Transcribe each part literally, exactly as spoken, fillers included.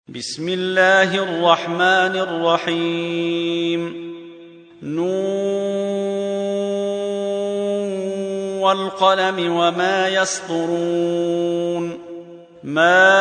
بسم الله الرحمن الرحيم. نون والقلم وما يسطرون. ما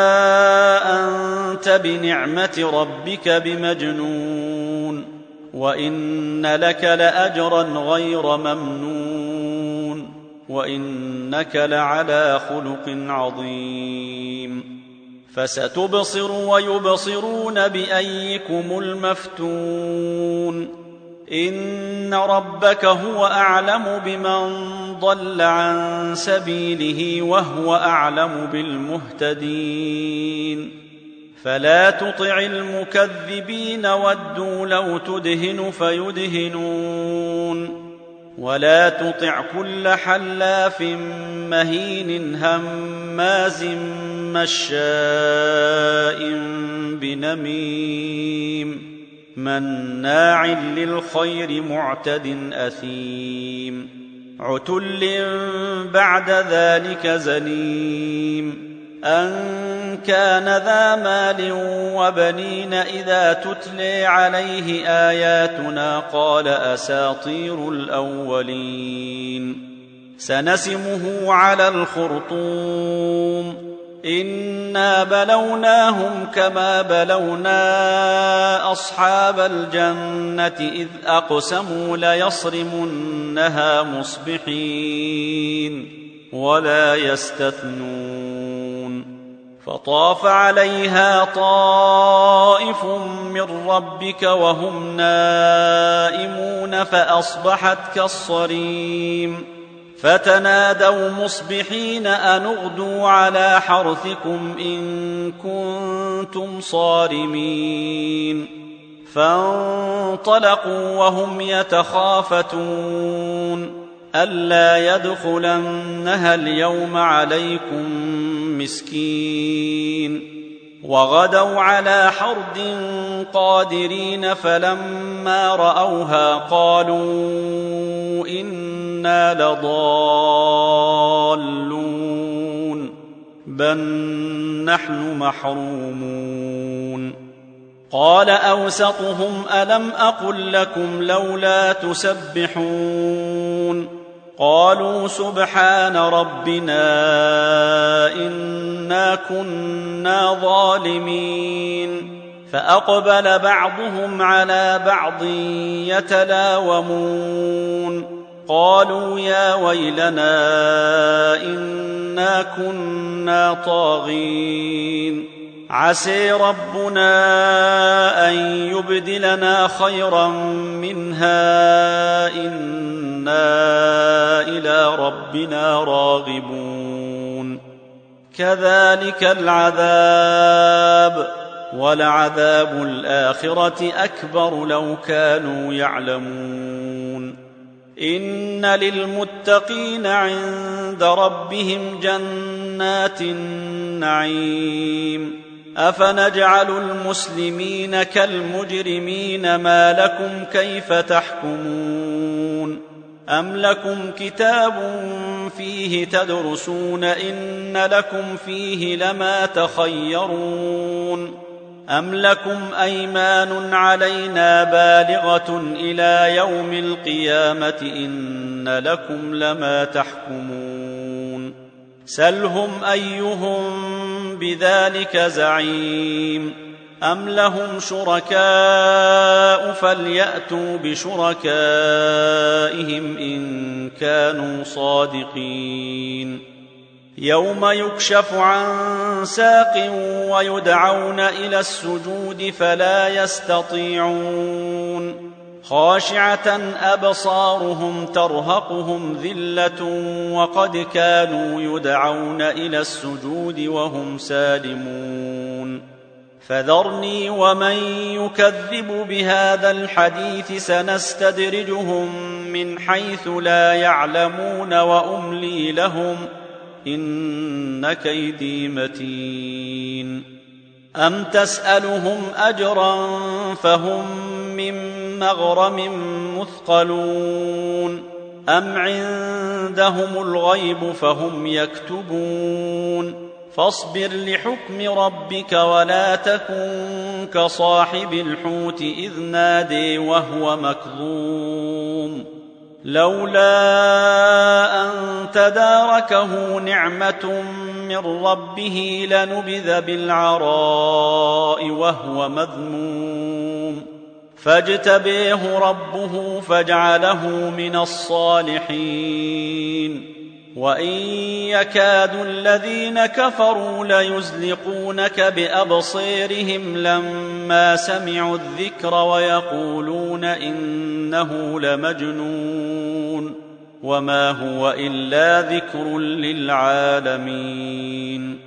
أنت بنعمة ربك بمجنون، وإن لك لأجرا غير ممنون، وإنك لعلى خلق عظيم. فستبصر ويبصرون بأيكم المفتون. إن ربك هو أعلم بمن ضل عن سبيله وهو أعلم بالمهتدين. فلا تطع المكذبين ودوا لو تدهن فيدهنون، ولا تطع كل حلاف مهين هماز مشاء بنميم مناع للخير معتد أثيم عتل بعد ذلك زنيم أن كان ذا مال وبنين إذا تتلي عليه آياتنا قال أساطير الأولين. سنسمه على الخرطوم. إنا بلوناهم كما بلونا أصحاب الجنة إذ أقسموا ليصرمنها مصبحين ولا يستثنون. فطاف عليها طائف من ربك وهم نائمون فأصبحت كالصريم. فتنادوا مصبحين أن اغدوا على حرثكم إن كنتم صارمين. فانطلقوا وهم يتخافتون ألا يدخلنها اليوم عليكم مسكين. وغدوا على حرد قادرين فلما رأوها قالوا إنا لضالون بل نحن محرومون. قال أوسطهم ألم أقل لكم لولا تسبحون؟ قالوا سبحان ربنا إنا كنا ظالمين. فأقبل بعضهم على بعض يتلاومون قالوا يا ويلنا إنا كنا طاغين عسى ربنا أن يبدلنا خيرا منها إنا إلى ربنا راغبون. كذلك العذاب ولعذاب الآخرة أكبر لو كانوا يعلمون. إن للمتقين عند ربهم جنات النعيم. أفنجعل المسلمين كالمجرمين ما لكم كيف تحكمون؟ أم لكم كتاب فيه تدرسون إن لكم فيه لما تخيرون؟ أم لكم أيمان علينا بالغة إلى يوم القيامة إن لكم لما تحكمون؟ سلهم أيهم بذلك زعيم. أم لهم شركاء فليأتوا بشركائهم إن كانوا صادقين. يوم يكشف عن ساق ويدعون إلى السجود فلا يستطيعون. خاشعة أبصارهم ترهقهم ذلة وقد كانوا يدعون إلى السجود وهم سالمون. فذرني ومن يكذب بهذا الحديث سنستدرجهم من حيث لا يعلمون وأملي لهم إن كيدي متين. أم تسألهم أجرا فهم من مغرم مثقلون أم عندهم الغيب فهم يكتبون فاصبر لحكم ربك ولا تكن كصاحب الحوت إذ نادي وهو مكظوم لولا أن تداركه نعمة من ربه لنبذ بالعراء وهو مذموم فاجتبيه ربه فاجعله من الصالحين وإن يكاد الذين كفروا ليزلقونك بأبصيرهم لما سمعوا الذكر ويقولون إنه لمجنون وما هو إلا ذكر للعالمين